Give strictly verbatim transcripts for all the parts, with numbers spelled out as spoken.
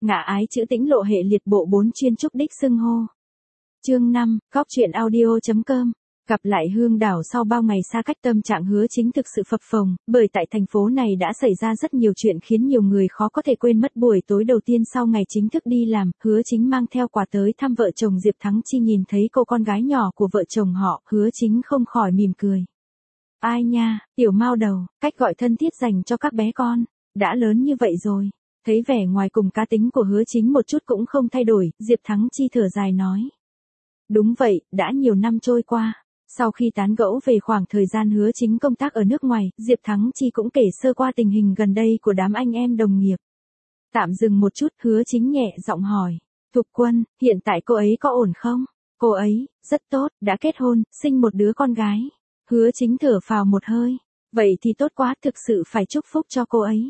Ngã ái chữ tĩnh lộ hệ liệt bộ bốn chuyên trúc đích xưng hô. Chương năm, Góc truyện audio chấm com. Gặp lại Hương Đảo sau bao ngày xa cách, tâm trạng Hứa Chính thực sự phập phồng, bởi tại thành phố này đã xảy ra rất nhiều chuyện khiến nhiều người khó có thể quên mất. Buổi tối đầu tiên sau ngày chính thức đi làm, Hứa Chính mang theo quà tới thăm vợ chồng Diệp Thắng Chi. Nhìn thấy cô con gái nhỏ của vợ chồng họ, Hứa Chính không khỏi mỉm cười. Ai nha, tiểu mao đầu, cách gọi thân thiết dành cho các bé con, đã lớn như vậy rồi. Thấy vẻ ngoài cùng cá tính của Hứa Chính một chút cũng không thay đổi, Diệp Thắng Chi thở dài nói. Đúng vậy, đã nhiều năm trôi qua. Sau khi tán gẫu về khoảng thời gian Hứa Chính công tác ở nước ngoài, Diệp Thắng Chi cũng kể sơ qua tình hình gần đây của đám anh em đồng nghiệp. Tạm dừng một chút, Hứa Chính nhẹ giọng hỏi. Thục Quân, hiện tại cô ấy có ổn không? Cô ấy, rất tốt, đã kết hôn, sinh một đứa con gái. Hứa Chính thở phào một hơi. Vậy thì tốt quá, thực sự phải chúc phúc cho cô ấy.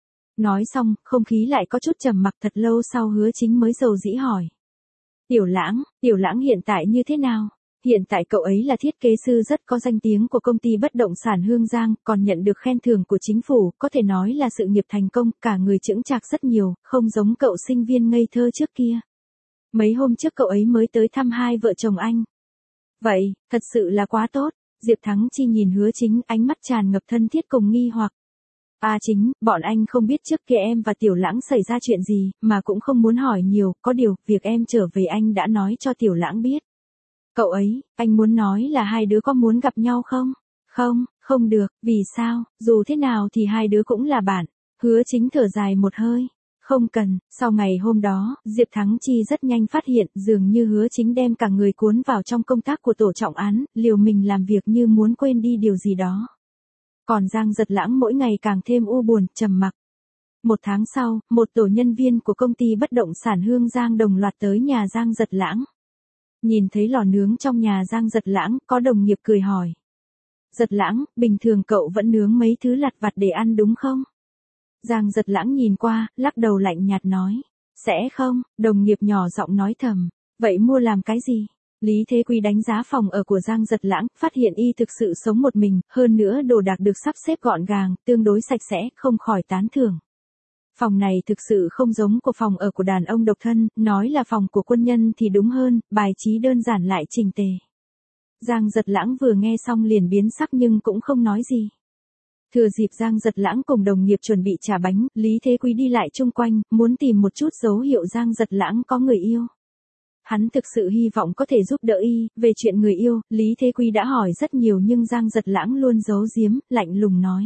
Nói xong, không khí lại có chút trầm mặc. Thật lâu sau Hứa Chính mới dầu dĩ hỏi. Tiểu Lãng, Tiểu Lãng hiện tại như thế nào? Hiện tại cậu ấy là thiết kế sư rất có danh tiếng của công ty bất động sản Hương Giang, còn nhận được khen thưởng của chính phủ, có thể nói là sự nghiệp thành công, cả người chững chạc rất nhiều, không giống cậu sinh viên ngây thơ trước kia. Mấy hôm trước cậu ấy mới tới thăm hai vợ chồng anh. Vậy, thật sự là quá tốt. Diệp Thắng Chi nhìn Hứa Chính, ánh mắt tràn ngập thân thiết cùng nghi hoặc. À Chính, bọn anh không biết trước kia em và Tiểu Lãng xảy ra chuyện gì, mà cũng không muốn hỏi nhiều, có điều, việc em trở về anh đã nói cho Tiểu Lãng biết. Cậu ấy, anh muốn nói là hai đứa có muốn gặp nhau không? Không, không được, vì sao, dù thế nào thì hai đứa cũng là bạn. Hứa Chính thở dài một hơi. Không cần, sau ngày hôm đó, Diệp Thắng Chi rất nhanh phát hiện, dường như Hứa Chính đem cả người cuốn vào trong công tác của tổ trọng án, liều mình làm việc như muốn quên đi điều gì đó. Còn Giang Giật Lãng mỗi ngày càng thêm u buồn, trầm mặc. Một tháng sau, một tổ nhân viên của công ty bất động sản Hương Giang đồng loạt tới nhà Giang Giật Lãng. Nhìn thấy lò nướng trong nhà Giang Giật Lãng, có đồng nghiệp cười hỏi. Giật Lãng, bình thường cậu vẫn nướng mấy thứ lặt vặt để ăn đúng không? Giang Giật Lãng nhìn qua, lắc đầu lạnh nhạt nói. Sẽ không, đồng nghiệp nhỏ giọng nói thầm. Vậy mua làm cái gì? Lý Thế Quý đánh giá phòng ở của Giang Giật Lãng, phát hiện y thực sự sống một mình, hơn nữa đồ đạc được sắp xếp gọn gàng, tương đối sạch sẽ, không khỏi tán thưởng. Phòng này thực sự không giống của phòng ở của đàn ông độc thân, nói là phòng của quân nhân thì đúng hơn, bài trí đơn giản lại chỉnh tề. Giang Giật Lãng vừa nghe xong liền biến sắc nhưng cũng không nói gì. Thừa dịp Giang Giật Lãng cùng đồng nghiệp chuẩn bị trả bánh, Lý Thế Quý đi lại chung quanh, muốn tìm một chút dấu hiệu Giang Giật Lãng có người yêu. Hắn thực sự hy vọng có thể giúp đỡ y, về chuyện người yêu, Lý Thế Quý đã hỏi rất nhiều nhưng Giang Giật Lãng luôn giấu giếm, lạnh lùng nói.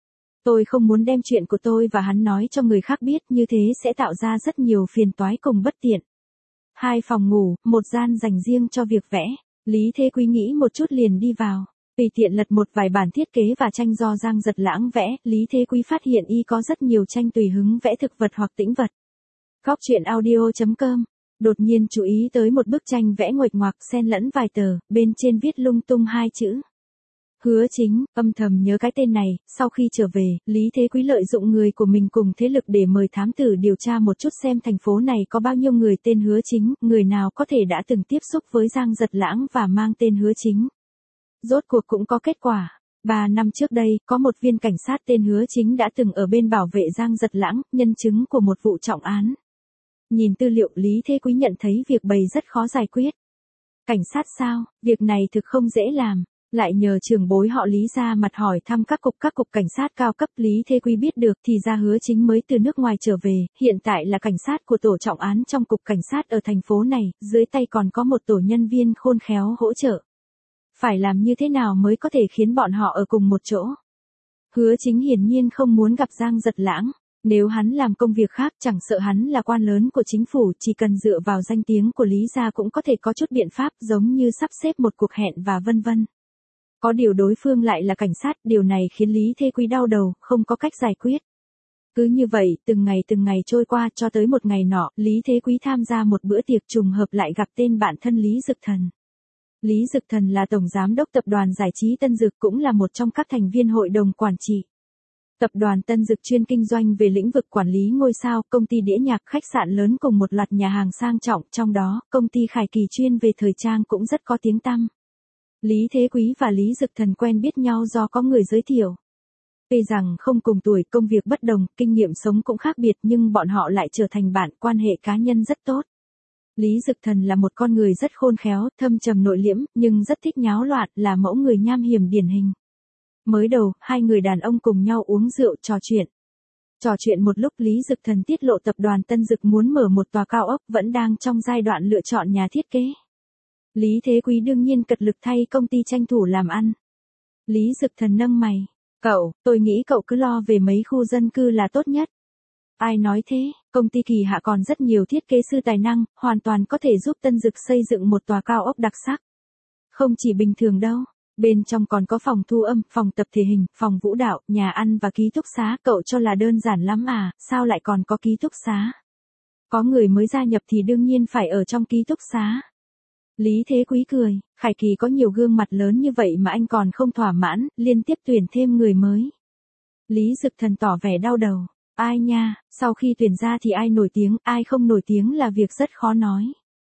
Tôi không muốn đem chuyện của tôi và hắn nói cho người khác biết, như thế sẽ tạo ra rất nhiều phiền toái cùng bất tiện. Hai phòng ngủ, một gian dành riêng cho việc vẽ, Lý Thế Quý nghĩ một chút liền đi vào. Tùy tiện lật một vài bản thiết kế và tranh do Giang Giật Lãng vẽ, Lý Thế Quý phát hiện y có rất nhiều tranh tùy hứng vẽ thực vật hoặc tĩnh vật. Góc truyện audio chấm com. Đột nhiên chú ý tới một bức tranh vẽ nguệch ngoạc xen lẫn vài tờ, bên trên viết lung tung hai chữ. Hứa Chính, âm thầm nhớ cái tên này, sau khi trở về, Lý Thế Quý lợi dụng người của mình cùng thế lực để mời thám tử điều tra một chút xem thành phố này có bao nhiêu người tên Hứa Chính, người nào có thể đã từng tiếp xúc với Giang Giật Lãng và mang tên Hứa Chính. Rốt cuộc cũng có kết quả. Ba năm trước đây, có một viên cảnh sát tên Hứa Chính đã từng ở bên bảo vệ Giang Giật Lãng, nhân chứng của một vụ trọng án. Nhìn tư liệu, Lý Thế Quý nhận thấy việc bày rất khó giải quyết. Cảnh sát sao, việc này thực không dễ làm. Lại nhờ trưởng bối họ Lý ra mặt hỏi thăm các cục các cục cảnh sát cao cấp, Lý Thế Quý biết được thì ra Hứa Chính mới từ nước ngoài trở về, hiện tại là cảnh sát của tổ trọng án trong cục cảnh sát ở thành phố này, dưới tay còn có một tổ nhân viên khôn khéo hỗ trợ. Phải làm như thế nào mới có thể khiến bọn họ ở cùng một chỗ? Hứa Chính hiển nhiên không muốn gặp Giang Giật Lãng. Nếu hắn làm công việc khác chẳng sợ hắn là quan lớn của chính phủ, chỉ cần dựa vào danh tiếng của Lý gia cũng có thể có chút biện pháp, giống như sắp xếp một cuộc hẹn và vân vân. Có điều đối phương lại là cảnh sát, điều này khiến Lý Thế Quý đau đầu, không có cách giải quyết. Cứ như vậy, từng ngày từng ngày trôi qua, cho tới một ngày nọ, Lý Thế Quý tham gia một bữa tiệc trùng hợp lại gặp tên bạn thân Lý Dực Thần. Lý Dực Thần là tổng giám đốc tập đoàn giải trí Tân Dực, cũng là một trong các thành viên hội đồng quản trị. Tập đoàn Tân Dực chuyên kinh doanh về lĩnh vực quản lý ngôi sao, công ty đĩa nhạc, khách sạn lớn cùng một loạt nhà hàng sang trọng, trong đó, công ty Khải Kỳ chuyên về thời trang cũng rất có tiếng tăm. Lý Thế Quý và Lý Dực Thần quen biết nhau do có người giới thiệu. Tuy rằng không cùng tuổi, công việc bất đồng, kinh nghiệm sống cũng khác biệt nhưng bọn họ lại trở thành bạn, quan hệ cá nhân rất tốt. Lý Dực Thần là một con người rất khôn khéo, thâm trầm nội liễm, nhưng rất thích nháo loạn, là mẫu người nham hiểm điển hình. Mới đầu, hai người đàn ông cùng nhau uống rượu trò chuyện. Trò chuyện một lúc Lý Dực Thần tiết lộ tập đoàn Tân Dực muốn mở một tòa cao ốc, vẫn đang trong giai đoạn lựa chọn nhà thiết kế. Lý Thế Quý đương nhiên cật lực thay công ty tranh thủ làm ăn. Lý Dực Thần nâng mày. Cậu, tôi nghĩ cậu cứ lo về mấy khu dân cư là tốt nhất. Ai nói thế, công ty Kỳ Hạ còn rất nhiều thiết kế sư tài năng, hoàn toàn có thể giúp Tân Dực xây dựng một tòa cao ốc đặc sắc. Không chỉ bình thường đâu, bên trong còn có phòng thu âm, phòng tập thể hình, phòng vũ đạo, nhà ăn và ký túc xá, cậu cho là đơn giản lắm à, sao lại còn có ký túc xá? Có người mới gia nhập thì đương nhiên phải ở trong ký túc xá. Lý Thế Quý cười, Khải Kỳ có nhiều gương mặt lớn như vậy mà anh còn không thỏa mãn, liên tiếp tuyển thêm người mới. Lý Dực Thần tỏ vẻ đau đầu, ai nha, sau khi tuyển ra thì ai nổi tiếng, ai không nổi tiếng là việc rất khó nói.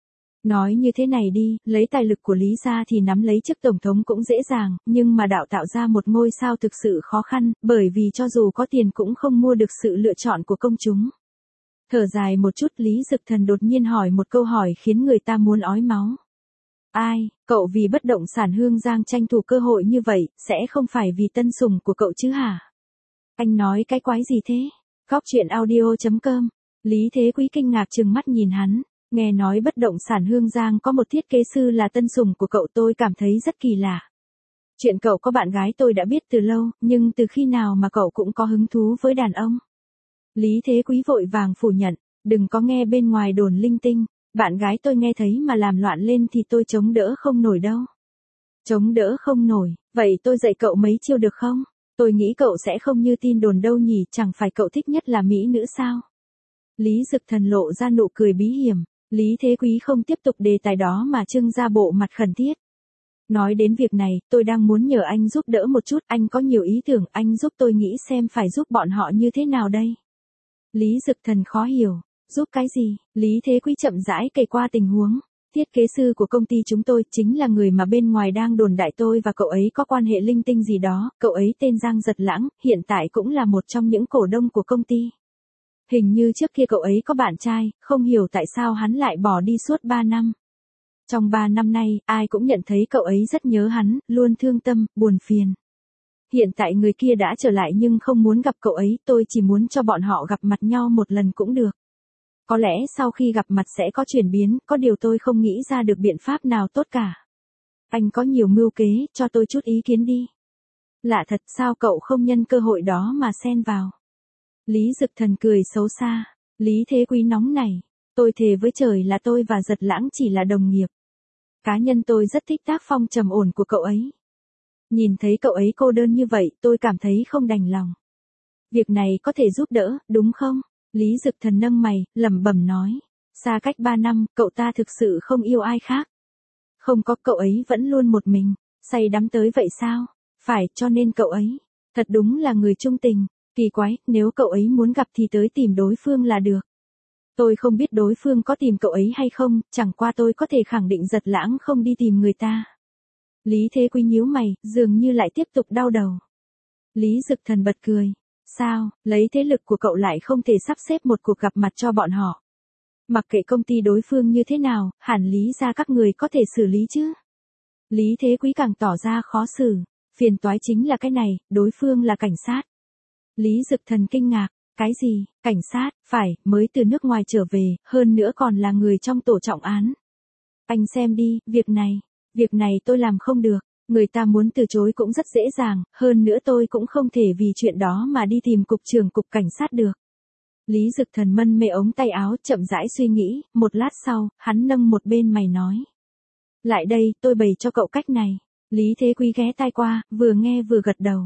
Nói như thế này đi, lấy tài lực của Lý ra thì nắm lấy chức tổng thống cũng dễ dàng, nhưng mà đạo tạo ra một ngôi sao thực sự khó khăn, bởi vì cho dù có tiền cũng không mua được sự lựa chọn của công chúng. Thở dài một chút Lý Dực Thần đột nhiên hỏi một câu hỏi khiến người ta muốn ói máu. Ai, cậu vì bất động sản Hương Giang tranh thủ cơ hội như vậy, sẽ không phải vì tân sủng của cậu chứ hả? Anh nói cái quái gì thế? Góc chuyện audio chấm com. Lý Thế Quý kinh ngạc trừng mắt nhìn hắn, nghe nói bất động sản Hương Giang có một thiết kế sư là tân sủng của cậu, tôi cảm thấy rất kỳ lạ. Chuyện cậu có bạn gái tôi đã biết từ lâu, nhưng từ khi nào mà cậu cũng có hứng thú với đàn ông? Lý Thế Quý vội vàng phủ nhận, đừng có nghe bên ngoài đồn linh tinh. Bạn gái tôi nghe thấy mà làm loạn lên thì tôi chống đỡ không nổi đâu. Chống đỡ không nổi, vậy tôi dạy cậu mấy chiêu được không? Tôi nghĩ cậu sẽ không như tin đồn đâu nhỉ, chẳng phải cậu thích nhất là mỹ nữ sao? Lý Dực Thần lộ ra nụ cười bí hiểm, Lý Thế Quý không tiếp tục đề tài đó mà trưng ra bộ mặt khẩn thiết. Nói đến việc này, tôi đang muốn nhờ anh giúp đỡ một chút, anh có nhiều ý tưởng, anh giúp tôi nghĩ xem phải giúp bọn họ như thế nào đây? Lý Dực Thần khó hiểu. Giúp cái gì? Lý Thế Quý chậm rãi kể qua tình huống. Thiết kế sư của công ty chúng tôi chính là người mà bên ngoài đang đồn đại tôi và cậu ấy có quan hệ linh tinh gì đó. Cậu ấy tên Giang Giật Lãng, hiện tại cũng là một trong những cổ đông của công ty. Hình như trước kia cậu ấy có bạn trai, không hiểu tại sao hắn lại bỏ đi suốt ba năm. Trong ba năm nay, ai cũng nhận thấy cậu ấy rất nhớ hắn, luôn thương tâm, buồn phiền. Hiện tại người kia đã trở lại nhưng không muốn gặp cậu ấy, tôi chỉ muốn cho bọn họ gặp mặt nhau một lần cũng được. Có lẽ sau khi gặp mặt sẽ có chuyển biến, có điều tôi không nghĩ ra được biện pháp nào tốt cả. Anh có nhiều mưu kế, cho tôi chút ý kiến đi. Lạ thật, sao cậu không nhân cơ hội đó mà xen vào? Lý Dực Thần cười xấu xa. Lý Thế Quý nóng này. Tôi thề với trời là tôi và Giật Lãng chỉ là đồng nghiệp. Cá nhân tôi rất thích tác phong trầm ổn của cậu ấy. Nhìn thấy cậu ấy cô đơn như vậy, tôi cảm thấy không đành lòng. Việc này có thể giúp đỡ, đúng không? Lý Dực Thần nâng mày, lẩm bẩm nói. Xa cách ba năm, cậu ta thực sự không yêu ai khác. Không có, cậu ấy vẫn luôn một mình. Say đắm tới vậy sao? Phải, cho nên cậu ấy. Thật đúng là người trung tình. Kỳ quái, nếu cậu ấy muốn gặp thì tới tìm đối phương là được. Tôi không biết đối phương có tìm cậu ấy hay không, chẳng qua tôi có thể khẳng định Giật Lãng không đi tìm người ta. Lý Thế Quý nhíu mày, dường như lại tiếp tục đau đầu. Lý Dực Thần bật cười. Sao, lấy thế lực của cậu lại không thể sắp xếp một cuộc gặp mặt cho bọn họ? Mặc kệ công ty đối phương như thế nào, hẳn Lý ra các người có thể xử lý chứ? Lý Thế Quý càng tỏ ra khó xử. Phiền toái chính là cái này, đối phương là cảnh sát. Lý Dực Thần kinh ngạc. Cái gì, cảnh sát, phải, mới từ nước ngoài trở về, hơn nữa còn là người trong tổ trọng án. Anh xem đi, việc này, việc này tôi làm không được. Người ta muốn từ chối cũng rất dễ dàng, hơn nữa tôi cũng không thể vì chuyện đó mà đi tìm cục trưởng cục cảnh sát được. Lý Dực Thần mân mê ống tay áo, chậm rãi suy nghĩ, một lát sau, hắn nâng một bên mày nói. Lại đây, tôi bày cho cậu cách này. Lý Thế Quý ghé tai qua, vừa nghe vừa gật đầu.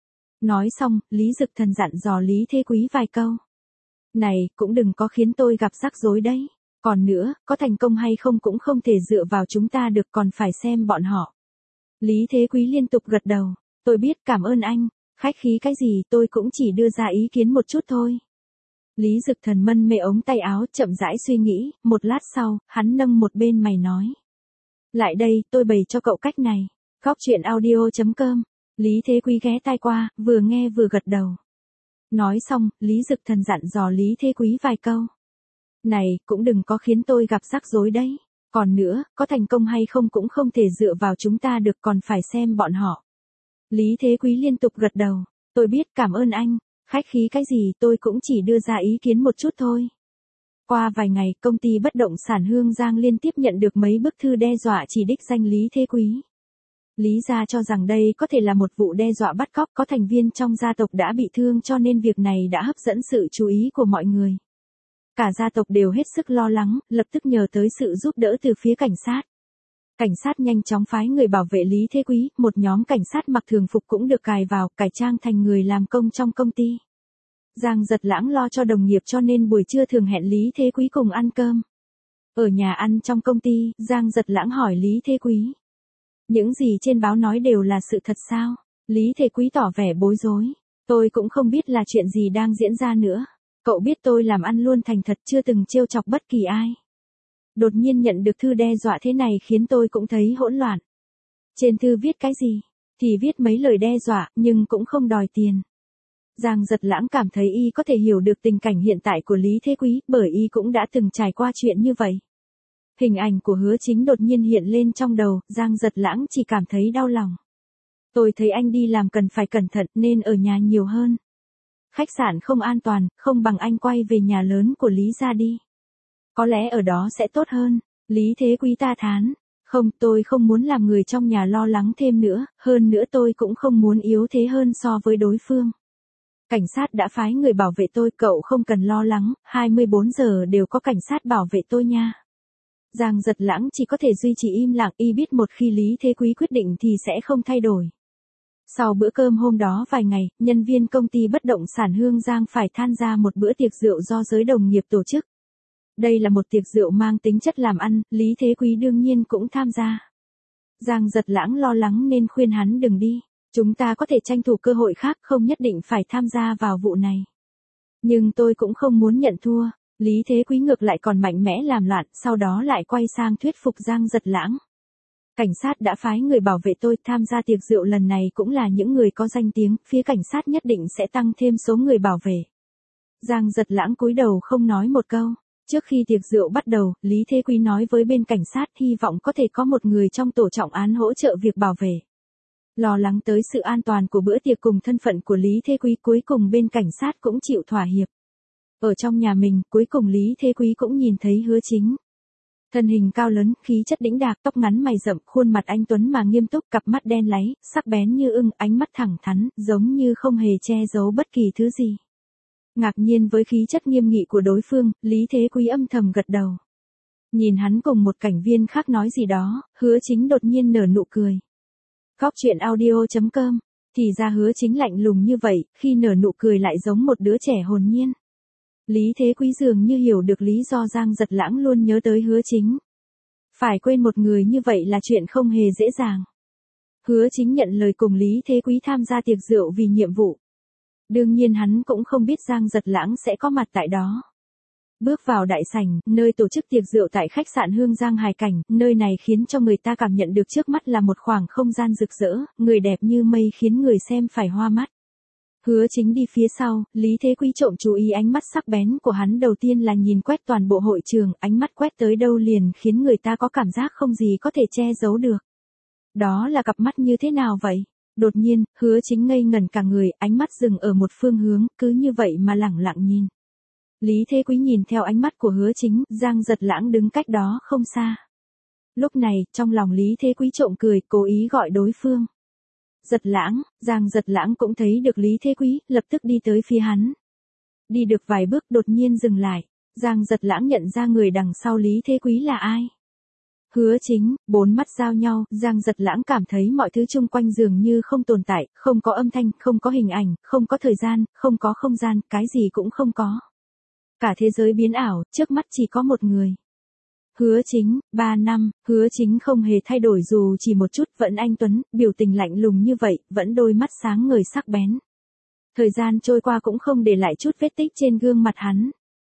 Nói xong, Lý Dực Thần dặn dò Lý Thế Quý vài câu. Này, cũng đừng có khiến tôi gặp rắc rối đấy. Còn nữa, có thành công hay không cũng không thể dựa vào chúng ta được, còn phải xem bọn họ. Lý Thế Quý liên tục gật đầu. Tôi biết, cảm ơn anh. Khách khí cái gì, tôi cũng chỉ đưa ra ý kiến một chút thôi. Lý Dực Thần mân mê ống tay áo, chậm rãi suy nghĩ, một lát sau, hắn nâng một bên mày nói. Lại đây, tôi bày cho cậu cách này. Góc chuyện audio chấm com Lý Thế Quý ghé tai qua, vừa nghe vừa gật đầu. Nói xong, Lý Dực Thần dặn dò Lý Thế Quý vài câu. Này, cũng đừng có khiến tôi gặp rắc rối đấy. Còn nữa, có thành công hay không cũng không thể dựa vào chúng ta được, còn phải xem bọn họ. Lý Thế Quý liên tục gật đầu. Tôi biết, cảm ơn anh. Khách khí cái gì, tôi cũng chỉ đưa ra ý kiến một chút thôi. Qua vài ngày, công ty bất động sản Hương Giang liên tiếp nhận được mấy bức thư đe dọa chỉ đích danh Lý Thế Quý. Lý gia cho rằng đây có thể là một vụ đe dọa bắt cóc, có thành viên trong gia tộc đã bị thương, cho nên việc này đã hấp dẫn sự chú ý của mọi người. Cả gia tộc đều hết sức lo lắng, lập tức nhờ tới sự giúp đỡ từ phía cảnh sát. Cảnh sát nhanh chóng phái người bảo vệ Lý Thế Quý, một nhóm cảnh sát mặc thường phục cũng được cài vào, cải trang thành người làm công trong công ty. Giang Giật Lãng lo cho đồng nghiệp cho nên buổi trưa thường hẹn Lý Thế Quý cùng ăn cơm. Ở nhà ăn trong công ty, Giang Giật Lãng hỏi Lý Thế Quý. Những gì trên báo nói đều là sự thật sao? Lý Thế Quý tỏ vẻ bối rối. Tôi cũng không biết là chuyện gì đang diễn ra nữa. Cậu biết tôi làm ăn luôn thành thật, chưa từng trêu chọc bất kỳ ai. Đột nhiên nhận được thư đe dọa thế này khiến tôi cũng thấy hỗn loạn. Trên thư viết cái gì? Thì viết mấy lời đe dọa, nhưng cũng không đòi tiền. Giang Giật Lãng cảm thấy y có thể hiểu được tình cảnh hiện tại của Lý Thế Quý, bởi y cũng đã từng trải qua chuyện như vậy. Hình ảnh của Hứa Chính đột nhiên hiện lên trong đầu, Giang Giật Lãng chỉ cảm thấy đau lòng. Tôi thấy anh đi làm cần phải cẩn thận nên ở nhà nhiều hơn. Khách sạn không an toàn, không bằng anh quay về nhà lớn của Lý gia đi. Có lẽ ở đó sẽ tốt hơn. Lý Thế Quý ta thán. Không, tôi không muốn làm người trong nhà lo lắng thêm nữa, hơn nữa tôi cũng không muốn yếu thế hơn so với đối phương. Cảnh sát đã phái người bảo vệ tôi, cậu không cần lo lắng, hai mươi bốn giờ đều có cảnh sát bảo vệ tôi nha. Giang Giật Lãng chỉ có thể duy trì im lặng, y biết một khi Lý Thế Quý quyết định thì sẽ không thay đổi. Sau bữa cơm hôm đó vài ngày, nhân viên công ty bất động sản Hương Giang phải tham gia một bữa tiệc rượu do giới đồng nghiệp tổ chức. Đây là một tiệc rượu mang tính chất làm ăn, Lý Thế Quý đương nhiên cũng tham gia. Giang Giật Lãng lo lắng nên khuyên hắn đừng đi. Chúng ta có thể tranh thủ cơ hội khác, không nhất định phải tham gia vào vụ này. Nhưng tôi cũng không muốn nhận thua. Lý Thế Quý ngược lại còn mạnh mẽ làm loạn, sau đó lại quay sang thuyết phục Giang Giật Lãng. Cảnh sát đã phái người bảo vệ tôi, tham gia tiệc rượu lần này cũng là những người có danh tiếng, phía cảnh sát nhất định sẽ tăng thêm số người bảo vệ. Giang Giật Lãng cúi đầu không nói một câu. Trước khi tiệc rượu bắt đầu, Lý Thế Quý nói với bên cảnh sát hy vọng có thể có một người trong tổ trọng án hỗ trợ việc bảo vệ. Lo lắng tới sự an toàn của bữa tiệc cùng thân phận của Lý Thế Quý, cuối cùng bên cảnh sát cũng chịu thỏa hiệp. Ở trong nhà mình, cuối cùng Lý Thế Quý cũng nhìn thấy Hứa Chính. Thân hình cao lớn, khí chất đĩnh đạc, tóc ngắn mày rậm, khuôn mặt anh tuấn mà nghiêm túc, cặp mắt đen láy, sắc bén như ưng, ánh mắt thẳng thắn, giống như không hề che giấu bất kỳ thứ gì. Ngạc nhiên với khí chất nghiêm nghị của đối phương, Lý Thế Quý âm thầm gật đầu. Nhìn hắn cùng một cảnh viên khác nói gì đó, Hứa Chính đột nhiên nở nụ cười. Góc truyện audio chấm com, thì ra Hứa Chính lạnh lùng như vậy, khi nở nụ cười lại giống một đứa trẻ hồn nhiên. Lý Thế Quý dường như hiểu được lý do Giang Giật Lãng luôn nhớ tới Hứa Chính. Phải quên một người như vậy là chuyện không hề dễ dàng. Hứa Chính nhận lời cùng Lý Thế Quý tham gia tiệc rượu vì nhiệm vụ. Đương nhiên hắn cũng không biết Giang Giật Lãng sẽ có mặt tại đó. Bước vào đại sảnh, nơi tổ chức tiệc rượu tại khách sạn Hương Giang Hải Cảnh, nơi này khiến cho người ta cảm nhận được trước mắt là một khoảng không gian rực rỡ, người đẹp như mây khiến người xem phải hoa mắt. Hứa Chính đi phía sau, Lý Thế Quý trộm chú ý ánh mắt sắc bén của hắn, đầu tiên là nhìn quét toàn bộ hội trường, ánh mắt quét tới đâu liền khiến người ta có cảm giác không gì có thể che giấu được. Đó là cặp mắt như thế nào vậy? Đột nhiên, Hứa Chính ngây ngẩn cả người, ánh mắt dừng ở một phương hướng, cứ như vậy mà lẳng lặng nhìn. Lý Thế Quý nhìn theo ánh mắt của Hứa Chính, Giang Giật Lãng đứng cách đó không xa. Lúc này, trong lòng Lý Thế Quý trộm cười, cố ý gọi đối phương. Giật Lãng, Giang Giật Lãng cũng thấy được Lý Thế Quý, lập tức đi tới phía hắn. Đi được vài bước đột nhiên dừng lại, Giang Giật Lãng nhận ra người đằng sau Lý Thế Quý là ai. Hứa Chính, bốn mắt giao nhau, Giang Giật Lãng cảm thấy mọi thứ xung quanh dường như không tồn tại, không có âm thanh, không có hình ảnh, không có thời gian, không có không gian, cái gì cũng không có. Cả thế giới biến ảo, trước mắt chỉ có một người. Hứa Chính, ba năm, Hứa Chính không hề thay đổi dù chỉ một chút, vẫn anh tuấn, biểu tình lạnh lùng như vậy, vẫn đôi mắt sáng ngời sắc bén. Thời gian trôi qua cũng không để lại chút vết tích trên gương mặt hắn.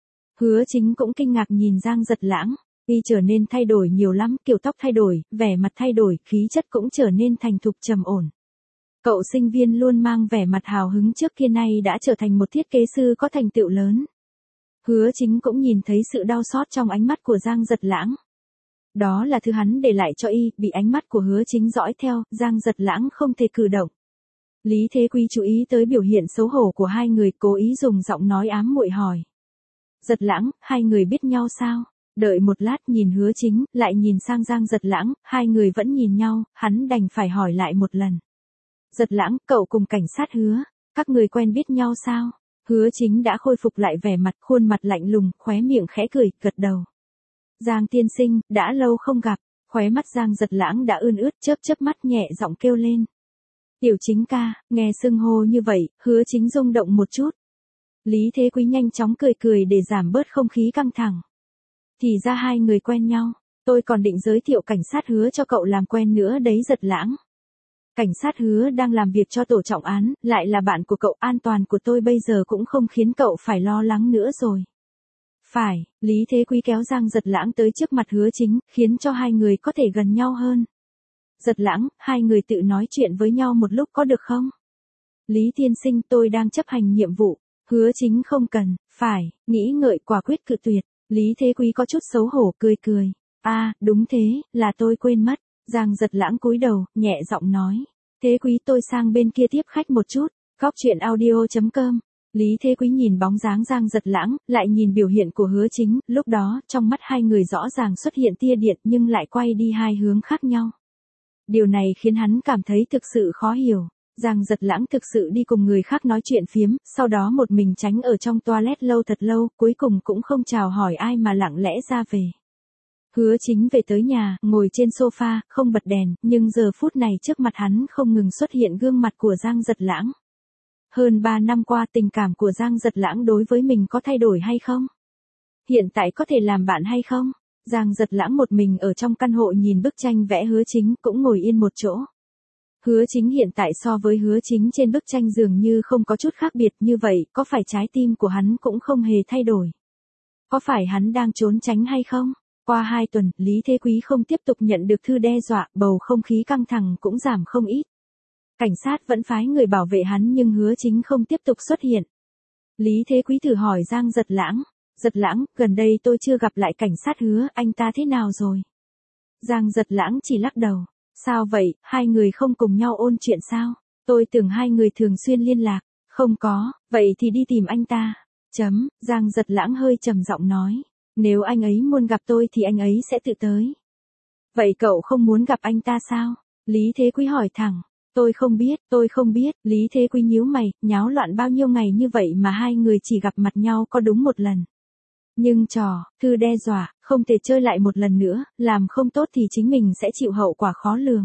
Hứa Chính cũng kinh ngạc nhìn Giang Giật Lãng, y trở nên thay đổi nhiều lắm, kiểu tóc thay đổi, vẻ mặt thay đổi, khí chất cũng trở nên thành thục trầm ổn. Cậu sinh viên luôn mang vẻ mặt hào hứng trước kia nay đã trở thành một thiết kế sư có thành tựu lớn. Hứa Chính cũng nhìn thấy sự đau xót trong ánh mắt của Giang Giật Lãng. Đó là thứ hắn để lại cho y, bị ánh mắt của Hứa Chính dõi theo, Giang Giật Lãng không thể cử động. Lý Thế Quý chú ý tới biểu hiện xấu hổ của hai người, cố ý dùng giọng nói ám muội hỏi. Giật Lãng, hai người biết nhau sao? Đợi một lát nhìn Hứa Chính, lại nhìn sang Giang Giật Lãng, hai người vẫn nhìn nhau, hắn đành phải hỏi lại một lần. Giật Lãng, cậu cùng cảnh sát Hứa, các người quen biết nhau sao? Hứa Chính đã khôi phục lại vẻ mặt, khuôn mặt lạnh lùng, khóe miệng khẽ cười, gật đầu. Giang tiên sinh, đã lâu không gặp, khóe mắt Giang Giật Lãng đã ươn ướt, chớp chớp mắt nhẹ giọng kêu lên. Tiểu Chính ca, nghe xưng hô như vậy, Hứa Chính rung động một chút. Lý Thế Quý nhanh chóng cười cười để giảm bớt không khí căng thẳng. Thì ra hai người quen nhau, tôi còn định giới thiệu cảnh sát Hứa cho cậu làm quen nữa đấy Giật Lãng. Cảnh sát Hứa đang làm việc cho tổ trọng án, lại là bạn của cậu, an toàn của tôi bây giờ cũng không khiến cậu phải lo lắng nữa rồi. Phải, Lý Thế Quý kéo Giang Giật Lãng tới trước mặt Hứa Chính, khiến cho hai người có thể gần nhau hơn. Giật Lãng, hai người tự nói chuyện với nhau một lúc có được không? Lý tiên sinh, tôi đang chấp hành nhiệm vụ. Hứa Chính không cần, phải, nghĩ ngợi quả quyết cự tuyệt. Lý Thế Quý có chút xấu hổ cười cười. A, à, đúng thế, là tôi quên mất. Giang Giật Lãng cúi đầu, nhẹ giọng nói. Thế Quý, tôi sang bên kia tiếp khách một chút. Góc truyện audio chấm com. Lý Thế Quý nhìn bóng dáng Giang Giật Lãng, lại nhìn biểu hiện của Hứa Chính, lúc đó, trong mắt hai người rõ ràng xuất hiện tia điện nhưng lại quay đi hai hướng khác nhau. Điều này khiến hắn cảm thấy thực sự khó hiểu. Giang Giật Lãng thực sự đi cùng người khác nói chuyện phiếm, sau đó một mình tránh ở trong toilet lâu thật lâu, cuối cùng cũng không chào hỏi ai mà lặng lẽ ra về. Hứa Chính về tới nhà, ngồi trên sofa, không bật đèn, nhưng giờ phút này trước mặt hắn không ngừng xuất hiện gương mặt của Giang Giật Lãng. Hơn ba năm qua tình cảm của Giang Giật Lãng đối với mình có thay đổi hay không? Hiện tại có thể làm bạn hay không? Giang Giật Lãng một mình ở trong căn hộ nhìn bức tranh vẽ Hứa Chính cũng ngồi yên một chỗ. Hứa Chính hiện tại so với Hứa Chính trên bức tranh dường như không có chút khác biệt, như vậy, có phải trái tim của hắn cũng không hề thay đổi? Có phải hắn đang trốn tránh hay không? Qua hai tuần, Lý Thế Quý không tiếp tục nhận được thư đe dọa, bầu không khí căng thẳng cũng giảm không ít. Cảnh sát vẫn phái người bảo vệ hắn nhưng Hứa Chính không tiếp tục xuất hiện. Lý Thế Quý thử hỏi Giang Giật Lãng. Giật Lãng, gần đây tôi chưa gặp lại cảnh sát Hứa, anh ta thế nào rồi? Giang Giật Lãng chỉ lắc đầu. Sao vậy, hai người không cùng nhau ôn chuyện sao? Tôi tưởng hai người thường xuyên liên lạc. Không có, vậy thì đi tìm anh ta. Chấm, Giang Giật Lãng hơi trầm giọng nói. Nếu anh ấy muốn gặp tôi thì anh ấy sẽ tự tới. Vậy cậu không muốn gặp anh ta sao? Lý Thế Quý hỏi thẳng. Tôi không biết, tôi không biết. Lý Thế Quý nhíu mày, nháo loạn bao nhiêu ngày như vậy mà hai người chỉ gặp mặt nhau có đúng một lần. Nhưng trò, thư đe dọa, không thể chơi lại một lần nữa, làm không tốt thì chính mình sẽ chịu hậu quả khó lường.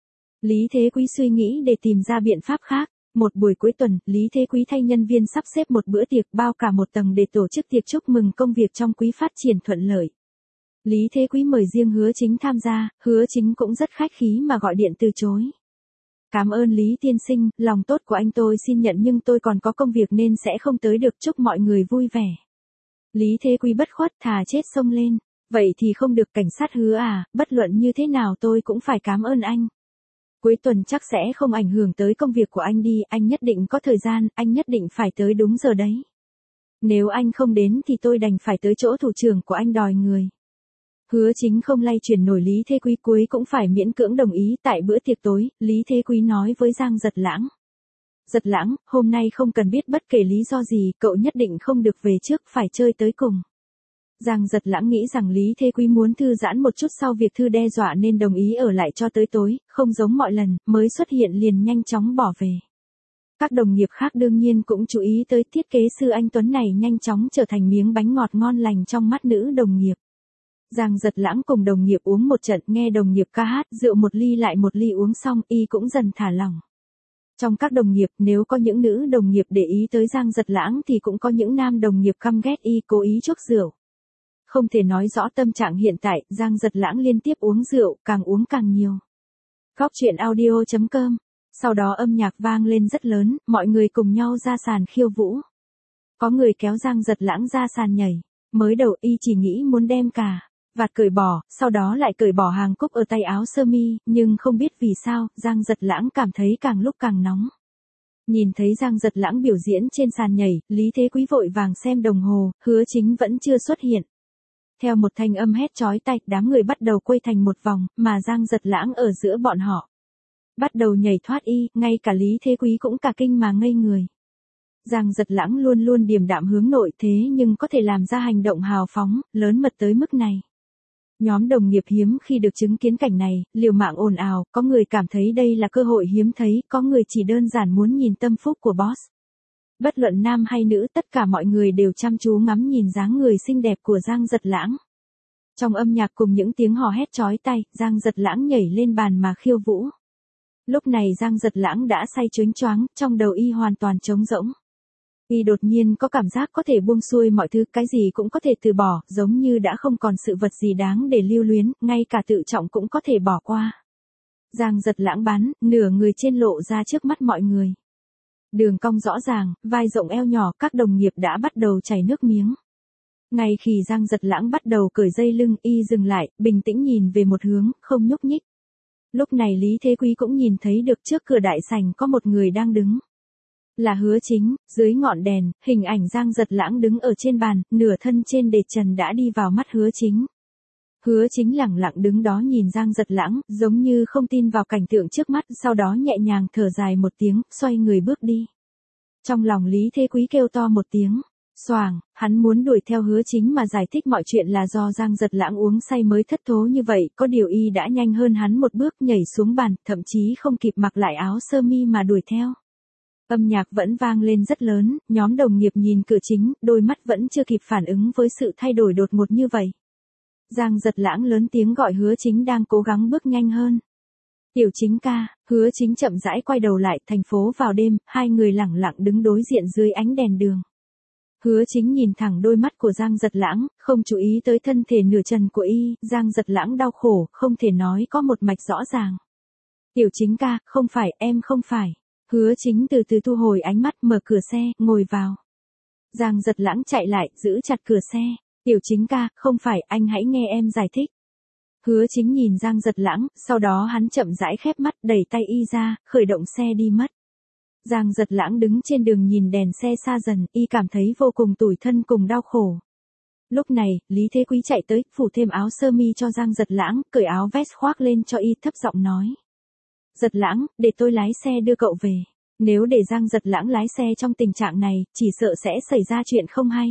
Lý Thế Quý suy nghĩ để tìm ra biện pháp khác. Một buổi cuối tuần, Lý Thế Quý thay nhân viên sắp xếp một bữa tiệc bao cả một tầng để tổ chức tiệc chúc mừng công việc trong quý phát triển thuận lợi. Lý Thế Quý mời riêng Hứa Chính tham gia, Hứa Chính cũng rất khách khí mà gọi điện từ chối. Cảm ơn Lý tiên sinh, lòng tốt của anh tôi xin nhận nhưng tôi còn có công việc nên sẽ không tới được, chúc mọi người vui vẻ. Lý Thế Quý bất khuất, thà chết xông lên. Vậy thì không được cảnh sát Hứa à, bất luận như thế nào tôi cũng phải cảm ơn anh. Cuối tuần chắc sẽ không ảnh hưởng tới công việc của anh đi, anh nhất định có thời gian, anh nhất định phải tới đúng giờ đấy. Nếu anh không đến thì tôi đành phải tới chỗ thủ trưởng của anh đòi người. Hứa Chính không lay chuyển nổi Lý Thế Quý, cuối cũng phải miễn cưỡng đồng ý. Tại bữa tiệc tối, Lý Thế Quý nói với Giang Giật Lãng. Giật Lãng, hôm nay không cần biết bất kể lý do gì, cậu nhất định không được về trước, phải chơi tới cùng. Giang Giật Lãng nghĩ rằng Lý Thế Quý muốn thư giãn một chút sau việc thư đe dọa nên đồng ý ở lại cho tới tối, không giống mọi lần, mới xuất hiện liền nhanh chóng bỏ về. Các đồng nghiệp khác đương nhiên cũng chú ý tới thiết kế sư anh Tuấn này nhanh chóng trở thành miếng bánh ngọt ngon lành trong mắt nữ đồng nghiệp. Giang Giật Lãng cùng đồng nghiệp uống một trận, nghe đồng nghiệp ca hát, rượu một ly lại một ly uống xong, y cũng dần thả lỏng. Trong các đồng nghiệp, nếu có những nữ đồng nghiệp để ý tới Giang Giật Lãng thì cũng có những nam đồng nghiệp căm ghét y cố ý chuốc rượu. Không thể nói rõ tâm trạng hiện tại, Giang Giật Lãng liên tiếp uống rượu, càng uống càng nhiều. Góc truyện audio chấm com. Sau đó âm nhạc vang lên rất lớn, mọi người cùng nhau ra sàn khiêu vũ. Có người kéo Giang Giật Lãng ra sàn nhảy. Mới đầu y chỉ nghĩ muốn đem cả vạt cởi bỏ, sau đó lại cởi bỏ hàng cúc ở tay áo sơ mi, nhưng không biết vì sao, Giang Giật Lãng cảm thấy càng lúc càng nóng. Nhìn thấy Giang Giật Lãng biểu diễn trên sàn nhảy, Lý Thế Quý vội vàng xem đồng hồ, Hứa Chính vẫn chưa xuất hiện. Theo một thanh âm hét chói tai, đám người bắt đầu quay thành một vòng, mà Giang Giật Lãng ở giữa bọn họ. Bắt đầu nhảy thoát y, ngay cả Lý Thế Quý cũng cả kinh mà ngây người. Giang Giật Lãng luôn luôn điềm đạm hướng nội thế nhưng có thể làm ra hành động hào phóng, lớn mật tới mức này. Nhóm đồng nghiệp hiếm khi được chứng kiến cảnh này, liều mạng ồn ào, có người cảm thấy đây là cơ hội hiếm thấy, có người chỉ đơn giản muốn nhìn tâm phúc của boss. Bất luận nam hay nữ, tất cả mọi người đều chăm chú ngắm nhìn dáng người xinh đẹp của Giang Giật Lãng. Trong âm nhạc cùng những tiếng hò hét chói tai, Giang Giật Lãng nhảy lên bàn mà khiêu vũ. Lúc này Giang Giật Lãng đã say choáng choáng, trong đầu y hoàn toàn trống rỗng. Y đột nhiên có cảm giác có thể buông xuôi mọi thứ, cái gì cũng có thể từ bỏ, giống như đã không còn sự vật gì đáng để lưu luyến, ngay cả tự trọng cũng có thể bỏ qua. Giang Giật Lãng bắn, nửa người trên lộ ra trước mắt mọi người. Đường cong rõ ràng, vai rộng eo nhỏ, các đồng nghiệp đã bắt đầu chảy nước miếng. Ngay khi Giang Giật Lãng bắt đầu cởi dây lưng, y dừng lại, bình tĩnh nhìn về một hướng, không nhúc nhích. Lúc này Lý Thế Quý cũng nhìn thấy được trước cửa đại sảnh có một người đang đứng. Là Hứa Chính, dưới ngọn đèn, hình ảnh Giang Giật Lãng đứng ở trên bàn, nửa thân trên đệt trần đã đi vào mắt Hứa Chính. Hứa Chính lẳng lặng đứng đó nhìn Giang Giật Lãng, giống như không tin vào cảnh tượng trước mắt, sau đó nhẹ nhàng thở dài một tiếng, xoay người bước đi. Trong lòng Lý Thế Quý kêu to một tiếng, xoàng, hắn muốn đuổi theo Hứa Chính mà giải thích mọi chuyện là do Giang Giật Lãng uống say mới thất thố như vậy, có điều y đã nhanh hơn hắn một bước nhảy xuống bàn, thậm chí không kịp mặc lại áo sơ mi mà đuổi theo. Âm nhạc vẫn vang lên rất lớn, nhóm đồng nghiệp nhìn cửa chính, đôi mắt vẫn chưa kịp phản ứng với sự thay đổi đột ngột như vậy. Giang Giật Lãng lớn tiếng gọi Hứa Chính đang cố gắng bước nhanh hơn. Tiểu Chính ca, Hứa Chính chậm rãi quay đầu lại, thành phố vào đêm, hai người lẳng lặng đứng đối diện dưới ánh đèn đường. Hứa Chính nhìn thẳng đôi mắt của Giang Giật Lãng, không chú ý tới thân thể nửa trần của y, Giang Giật Lãng đau khổ, không thể nói có một mạch rõ ràng. Tiểu Chính ca, không phải, em không phải. Hứa Chính từ từ thu hồi ánh mắt, mở cửa xe, ngồi vào. Giang Giật Lãng chạy lại, giữ chặt cửa xe. Tiểu Chính ca, không phải, anh hãy nghe em giải thích. Hứa Chính nhìn Giang Giật Lãng, sau đó hắn chậm rãi khép mắt, đẩy tay y ra, khởi động xe đi mất. Giang Giật Lãng đứng trên đường nhìn đèn xe xa dần, y cảm thấy vô cùng tủi thân cùng đau khổ. Lúc này, Lý Thế Quý chạy tới, phủ thêm áo sơ mi cho Giang Giật Lãng, cởi áo vest khoác lên cho y, thấp giọng nói. Giật Lãng, để tôi lái xe đưa cậu về. Nếu để Giang Giật Lãng lái xe trong tình trạng này, chỉ sợ sẽ xảy ra chuyện không hay.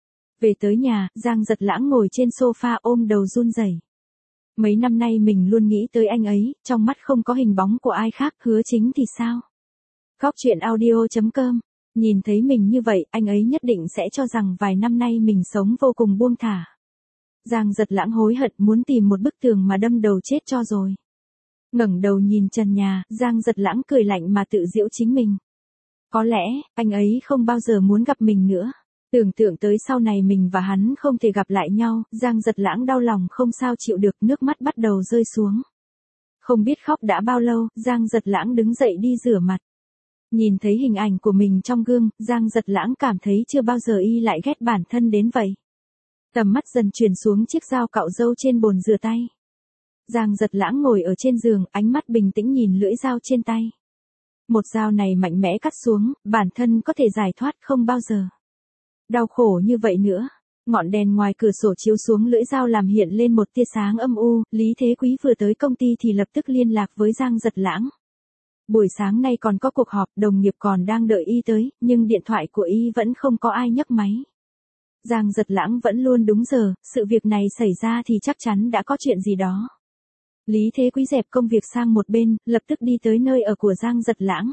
Về tới nhà, Giang Giật Lãng ngồi trên sofa ôm đầu run rẩy. Mấy năm nay mình luôn nghĩ tới anh ấy, trong mắt không có hình bóng của ai khác, Hứa Chính thì sao? Góc truyện audio chấm com. Nhìn thấy mình như vậy, anh ấy nhất định sẽ cho rằng vài năm nay mình sống vô cùng buông thả. Giang Giật Lãng hối hận muốn tìm một bức tường mà đâm đầu chết cho rồi. Ngẩng đầu nhìn trần nhà, Giang Giật Lãng cười lạnh mà tự giễu chính mình. Có lẽ, anh ấy không bao giờ muốn gặp mình nữa. Tưởng tượng tới sau này mình và hắn không thể gặp lại nhau, Giang Giật Lãng đau lòng không sao chịu được, nước mắt bắt đầu rơi xuống. Không biết khóc đã bao lâu, Giang Giật Lãng đứng dậy đi rửa mặt. Nhìn thấy hình ảnh của mình trong gương, Giang Giật Lãng cảm thấy chưa bao giờ y lại ghét bản thân đến vậy. Tầm mắt dần chuyển xuống chiếc dao cạo râu trên bồn rửa tay. Giang Giật Lãng ngồi ở trên giường, ánh mắt bình tĩnh nhìn lưỡi dao trên tay. Một dao này mạnh mẽ cắt xuống, bản thân có thể giải thoát không bao giờ. Đau khổ như vậy nữa. Ngọn đèn ngoài cửa sổ chiếu xuống lưỡi dao làm hiện lên một tia sáng âm u, Lý Thế Quý vừa tới công ty thì lập tức liên lạc với Giang Giật Lãng. Buổi sáng nay còn có cuộc họp, đồng nghiệp còn đang đợi y tới, nhưng điện thoại của y vẫn không có ai nhấc máy. Giang Giật Lãng vẫn luôn đúng giờ, sự việc này xảy ra thì chắc chắn đã có chuyện gì đó. Lý Thế Quý dẹp công việc sang một bên, lập tức đi tới nơi ở của Giang Giật Lãng.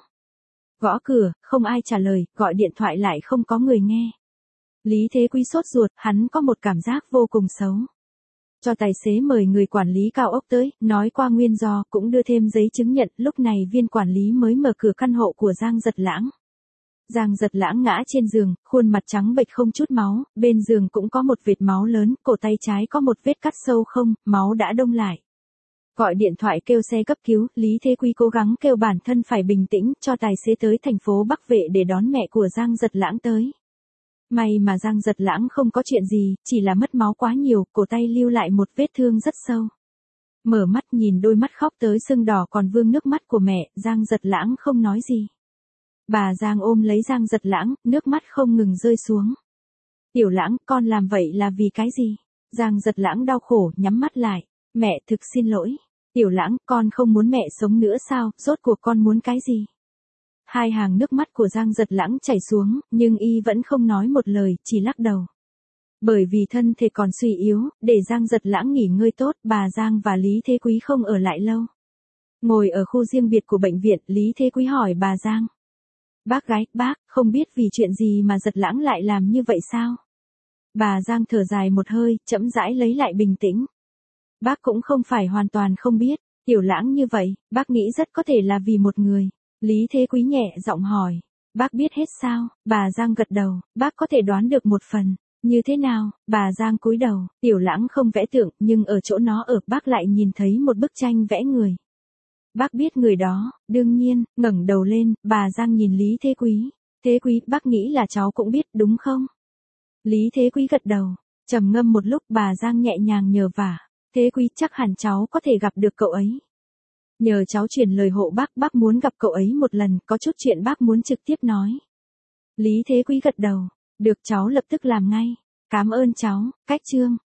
Gõ cửa, không ai trả lời, gọi điện thoại lại không có người nghe. Lý Thế Quý sốt ruột, hắn có một cảm giác vô cùng xấu. Cho tài xế mời người quản lý cao ốc tới, nói qua nguyên do, cũng đưa thêm giấy chứng nhận, lúc này viên quản lý mới mở cửa căn hộ của Giang Giật Lãng. Giang Giật Lãng ngã trên giường, khuôn mặt trắng bệch không chút máu, bên giường cũng có một vệt máu lớn, cổ tay trái có một vết cắt sâu không, máu đã đông lại. Gọi điện thoại kêu xe cấp cứu, Lý Thế Quý cố gắng kêu bản thân phải bình tĩnh, cho tài xế tới thành phố Bắc Vệ để đón mẹ của Giang Giật Lãng tới. May mà Giang Giật Lãng không có chuyện gì, chỉ là mất máu quá nhiều, cổ tay lưu lại một vết thương rất sâu. Mở mắt nhìn đôi mắt khóc tới sưng đỏ còn vương nước mắt của mẹ, Giang Giật Lãng không nói gì. Bà Giang ôm lấy Giang Giật Lãng, nước mắt không ngừng rơi xuống. Tiểu Lãng, con làm vậy là vì cái gì? Giang Giật Lãng đau khổ, nhắm mắt lại. Mẹ thực xin lỗi. Tiểu Lãng, con không muốn mẹ sống nữa sao, rốt cuộc con muốn cái gì? Hai hàng nước mắt của Giang Giật Lãng chảy xuống, nhưng y vẫn không nói một lời, chỉ lắc đầu. Bởi vì thân thể còn suy yếu, để Giang Giật Lãng nghỉ ngơi tốt, bà Giang và Lý Thế Quý không ở lại lâu. Ngồi ở khu riêng biệt của bệnh viện, Lý Thế Quý hỏi bà Giang. Bác gái, bác, không biết vì chuyện gì mà Giật Lãng lại làm như vậy sao? Bà Giang thở dài một hơi, chậm rãi lấy lại bình tĩnh. Bác cũng không phải hoàn toàn không biết, Tiểu Lãng như vậy, bác nghĩ rất có thể là vì một người. Lý Thế Quý nhẹ giọng hỏi. Bác biết hết sao? Bà Giang gật đầu, bác có thể đoán được một phần. Như thế nào? Bà Giang cúi đầu, Tiểu Lãng không vẽ tượng, nhưng ở chỗ nó ở, bác lại nhìn thấy một bức tranh vẽ người. Bác biết người đó, đương nhiên, ngẩng đầu lên, bà Giang nhìn Lý Thế Quý. Thế Quý, bác nghĩ là cháu cũng biết, đúng không? Lý Thế Quý gật đầu, trầm ngâm một lúc, bà Giang nhẹ nhàng nhờ vả. Thế Quý, chắc hẳn cháu có thể gặp được cậu ấy. Nhờ cháu truyền lời hộ bác, bác muốn gặp cậu ấy một lần, có chút chuyện bác muốn trực tiếp nói. Lý Thế Quý gật đầu, được cháu lập tức làm ngay. Cảm ơn cháu, cách chương.